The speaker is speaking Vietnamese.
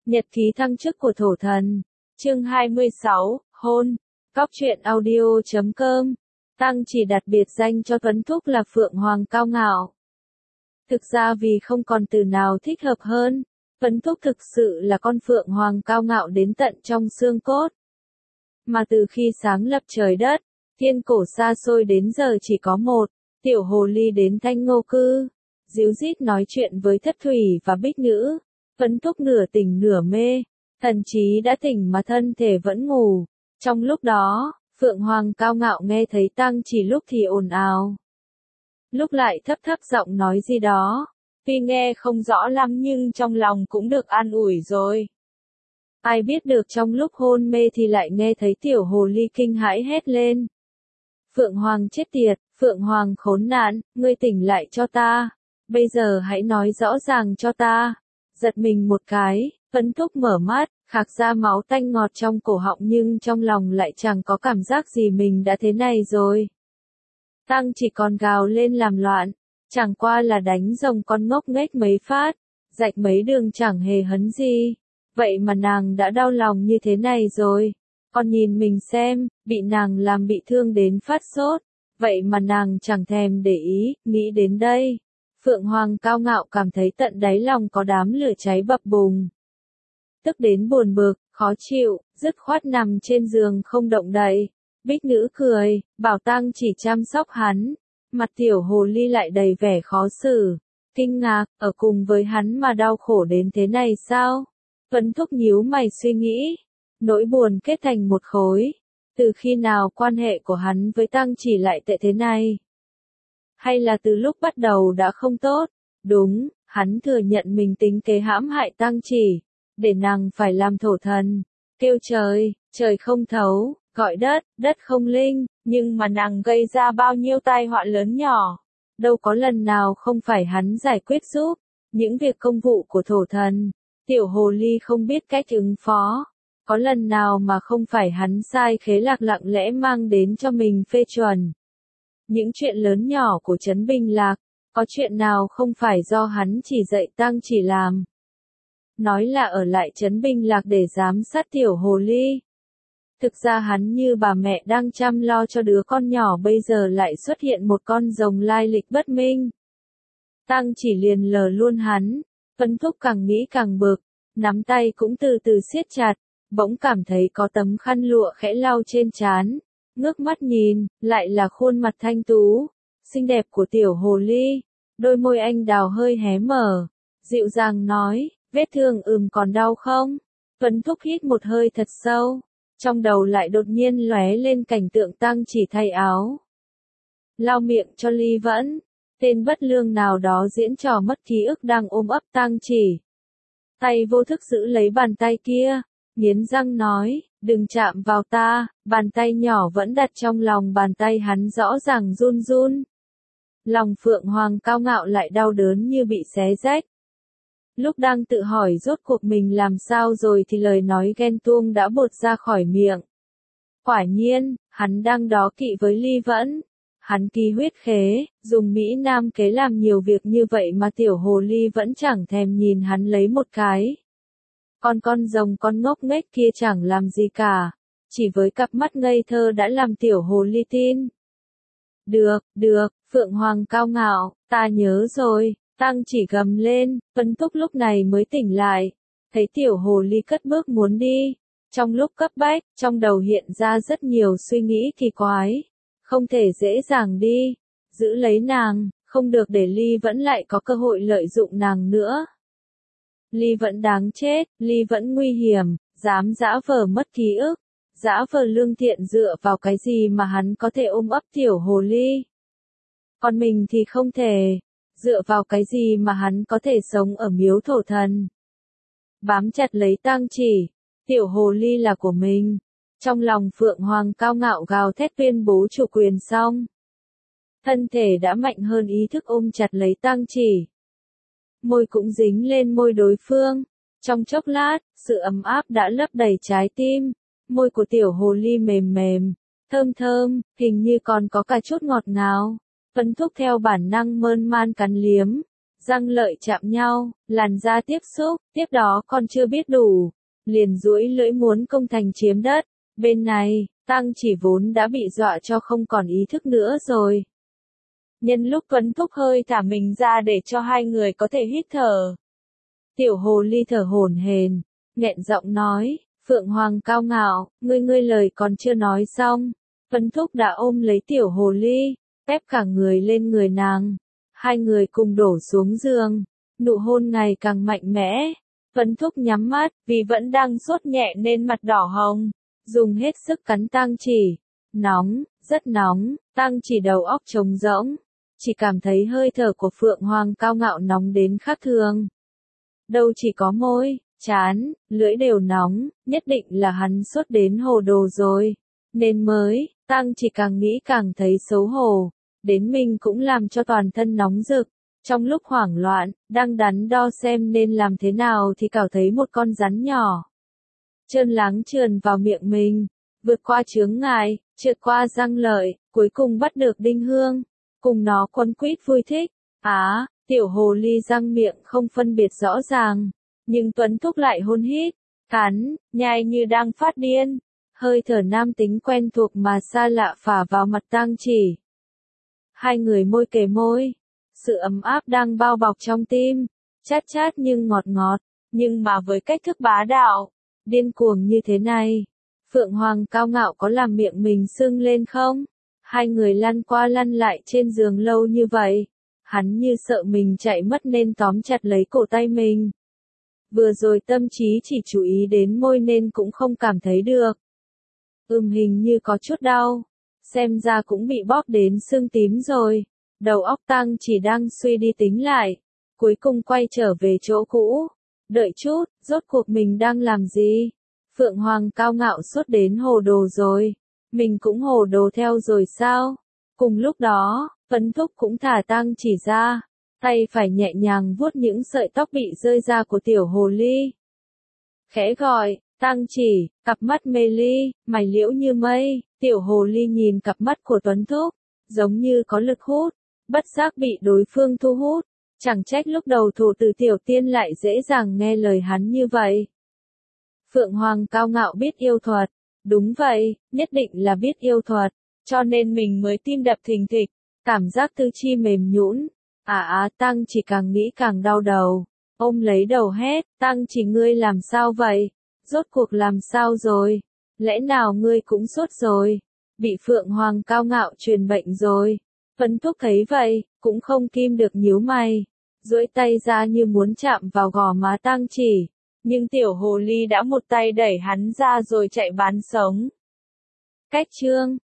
Nhật ký thăng chức của thổ thần. Chương 26, hôn. Cóc truyện audio.com. Tăng chỉ đặt biệt danh cho Tuấn Thúc là Phượng Hoàng cao ngạo. Thực ra vì không còn từ nào thích hợp hơn, Tuấn Thúc thực sự là con Phượng Hoàng cao ngạo đến tận trong xương cốt. Mà từ khi sáng lập trời đất, thiên cổ xa xôi đến giờ chỉ có một, tiểu hồ ly đến Thanh Ngô Cư, díu dít nói chuyện với Thất Thủy và Bích Nữ. Tuấn Thúc nửa tỉnh nửa mê, thần trí đã tỉnh mà thân thể vẫn ngủ. Trong lúc đó, Phượng Hoàng cao ngạo nghe thấy Tăng chỉ lúc thì ồn ào, lúc lại thấp thấp giọng nói gì đó. Tuy nghe không rõ lắm nhưng trong lòng cũng được an ủi rồi. Ai biết được trong lúc hôn mê thì lại nghe thấy tiểu hồ ly kinh hãi hét lên. Phượng Hoàng chết tiệt, Phượng Hoàng khốn nạn, ngươi tỉnh lại cho ta. Bây giờ hãy nói rõ ràng cho ta. Giật mình một cái, Tuấn Thúc mở mắt, khạc ra máu tanh ngọt trong cổ họng nhưng trong lòng lại chẳng có cảm giác gì mình đã thế này rồi. Tăng chỉ còn gào lên làm loạn, chẳng qua là đánh rồng con ngốc nghếch mấy phát, rạch mấy đường chẳng hề hấn gì. Vậy mà nàng đã đau lòng như thế này rồi. Con nhìn mình xem, bị nàng làm bị thương đến phát sốt. Vậy mà nàng chẳng thèm để ý, nghĩ đến đây. Phượng Hoàng cao ngạo cảm thấy tận đáy lòng có đám lửa cháy bập bùng. Tức đến buồn bực, khó chịu, dứt khoát nằm trên giường không động đậy. Bích Nữ cười, bảo Tăng chỉ chăm sóc hắn. Mặt tiểu hồ ly lại đầy vẻ khó xử, kinh ngạc, ở cùng với hắn mà đau khổ đến thế này sao? Tuấn Thúc nhíu mày suy nghĩ, nỗi buồn kết thành một khối. Từ khi nào quan hệ của hắn với Tăng chỉ lại tệ thế này? Hay là từ lúc bắt đầu đã không tốt? Đúng, hắn thừa nhận mình tính kế hãm hại Tăng chỉ, để nàng phải làm thổ thần, kêu trời, trời không thấu, gọi đất, đất không linh, nhưng mà nàng gây ra bao nhiêu tai họa lớn nhỏ. Đâu có lần nào không phải hắn giải quyết giúp, những việc công vụ của thổ thần, tiểu hồ ly không biết cách ứng phó. Có lần nào mà không phải hắn sai khế lạc lặng lẽ mang đến cho mình phê chuẩn. Những chuyện lớn nhỏ của Trấn Bình Lạc, có chuyện nào không phải do hắn chỉ dạy Tăng chỉ làm. Nói là ở lại Trấn Bình Lạc để giám sát tiểu hồ ly. Thực ra hắn như bà mẹ đang chăm lo cho đứa con nhỏ bây giờ lại xuất hiện một con rồng lai lịch bất minh. Tăng chỉ liền lờ luôn hắn, Tuấn Thúc càng nghĩ càng bực, nắm tay cũng từ từ siết chặt, bỗng cảm thấy có tấm khăn lụa khẽ lau trên trán, ngước mắt nhìn, lại là khuôn mặt thanh tú, xinh đẹp của tiểu hồ ly, đôi môi anh đào hơi hé mở, dịu dàng nói, vết thương còn đau không? Tuấn Thúc hít một hơi thật sâu. Trong đầu lại đột nhiên lóe lên cảnh tượng Tăng chỉ thay áo, lau miệng cho Ly Vẫn, tên bất lương nào đó diễn trò mất ký ức đang ôm ấp Tăng chỉ. Tay vô thức giữ lấy bàn tay kia, nghiến răng nói, đừng chạm vào ta, bàn tay nhỏ vẫn đặt trong lòng bàn tay hắn rõ ràng run run. Lòng Phượng Hoàng cao ngạo lại đau đớn như bị xé rách. Lúc đang tự hỏi rốt cuộc mình làm sao rồi thì lời nói ghen tuông đã bột ra khỏi miệng. Quả nhiên, hắn đang đố kỵ với Ly Vẫn. Hắn ký huyết khế, dùng Mỹ Nam kế làm nhiều việc như vậy mà tiểu hồ ly vẫn chẳng thèm nhìn hắn lấy một cái. Con rồng con ngốc nghếch kia chẳng làm gì cả, chỉ với cặp mắt ngây thơ đã làm tiểu hồ ly tin. Được, Phượng Hoàng cao ngạo, ta nhớ rồi. Tăng chỉ gầm lên, Tuấn Thúc lúc này mới tỉnh lại, thấy tiểu hồ ly cất bước muốn đi. Trong lúc cấp bách, trong đầu hiện ra rất nhiều suy nghĩ kỳ quái. Không thể dễ dàng đi, giữ lấy nàng, không được để Ly Vẫn lại có cơ hội lợi dụng nàng nữa. Ly Vẫn đáng chết, Ly Vẫn nguy hiểm, dám giã vờ mất ký ức, giã vờ lương thiện dựa vào cái gì mà hắn có thể ôm ấp tiểu hồ ly. Còn mình thì không thể. Dựa vào cái gì mà hắn có thể sống ở miếu thổ thần. Bám chặt lấy Tăng chỉ, tiểu hồ ly là của mình. Trong lòng Phượng Hoàng cao ngạo gào thét tuyên bố chủ quyền xong. Thân thể đã mạnh hơn ý thức ôm chặt lấy Tăng chỉ. Môi cũng dính lên môi đối phương. Trong chốc lát, sự ấm áp đã lấp đầy trái tim. Môi của tiểu hồ ly mềm mềm, thơm thơm, hình như còn có cả chút ngọt ngào. Tuấn Thúc theo bản năng mơn man cắn liếm, răng lợi chạm nhau, làn da tiếp xúc, tiếp đó còn chưa biết đủ, liền duỗi lưỡi muốn công thành chiếm đất. Bên này, Tăng Chỉ vốn đã bị dọa cho không còn ý thức nữa rồi. Nhân lúc Tuấn Thúc hơi thả mình ra để cho hai người có thể hít thở. Tiểu hồ ly thở hổn hển, nghẹn giọng nói, Phượng Hoàng cao ngạo, ngươi lời còn chưa nói xong. Tuấn Thúc đã ôm lấy tiểu hồ ly, ép cả người lên người nàng. Hai người cùng đổ xuống giường, nụ hôn ngày càng mạnh mẽ. Tuấn Thúc nhắm mắt, vì vẫn đang sốt nhẹ nên mặt đỏ hồng, dùng hết sức cắn Tăng Chỉ. Nóng, rất nóng, Tăng Chỉ đầu óc trống rỗng, chỉ cảm thấy hơi thở của Phượng Hoàng cao ngạo nóng đến khác thường. Đâu chỉ có môi, trán, lưỡi đều nóng, nhất định là hắn sốt đến hồ đồ rồi. Nên mới, Tăng Chỉ càng nghĩ càng thấy xấu hổ, đến mình cũng làm cho toàn thân nóng rực. Trong lúc hoảng loạn, đang đắn đo xem nên làm thế nào thì cảm thấy một con rắn nhỏ trơn láng trườn vào miệng mình, vượt qua chướng ngại, trượt qua răng lợi, cuối cùng bắt được Đinh Hương, cùng nó quấn quýt vui thích. Tiểu hồ ly răng miệng không phân biệt rõ ràng, nhưng Tuấn Thúc lại hôn hít, cắn, nhai như đang phát điên. Hơi thở nam tính quen thuộc mà xa lạ phả vào mặt Tăng Chỉ. Hai người môi kề môi, sự ấm áp đang bao bọc trong tim, chát chát nhưng ngọt ngọt, nhưng mà với cách thức bá đạo, điên cuồng như thế này, Phượng Hoàng cao ngạo có làm miệng mình sưng lên không? Hai người lăn qua lăn lại trên giường lâu như vậy, hắn như sợ mình chạy mất nên tóm chặt lấy cổ tay mình. Vừa rồi tâm trí chỉ chú ý đến môi nên cũng không cảm thấy được. Hình như có chút đau, xem ra cũng bị bóp đến sưng tím rồi. Đầu óc Tăng Chỉ đang suy đi tính lại, cuối cùng quay trở về chỗ cũ. Đợi chút, rốt cuộc mình đang làm gì? Phượng Hoàng cao ngạo sốt đến hồ đồ rồi. Mình cũng hồ đồ theo rồi sao? Cùng lúc đó, Tuấn Thúc cũng thả Tăng Chỉ ra, tay phải nhẹ nhàng vuốt những sợi tóc bị rơi ra của tiểu hồ ly. Khẽ gọi, Tăng Chỉ, cặp mắt mê ly, mày liễu như mây. Tiểu hồ ly nhìn cặp mắt của Tuấn Thúc, giống như có lực hút, bất giác bị đối phương thu hút. Chẳng trách lúc đầu thủ từ tiểu tiên lại dễ dàng nghe lời hắn như vậy. Phượng Hoàng cao ngạo biết yêu thuật. Đúng vậy, nhất định là biết yêu thuật, cho nên mình mới tim đập thình thịch, cảm giác tứ chi mềm nhũn. Tăng Chỉ càng nghĩ càng đau đầu, ôm lấy đầu hét, Tăng Chỉ ngươi làm sao vậy? Rốt cuộc làm sao rồi? Lẽ nào ngươi cũng sốt rồi? Bị Phượng Hoàng cao ngạo truyền bệnh rồi? Tuấn Thúc thấy vậy, cũng không kim được nhíu mày, duỗi tay ra như muốn chạm vào gò má Tăng Chỉ, nhưng tiểu hồ ly đã một tay đẩy hắn ra rồi chạy bán sống. Cách chương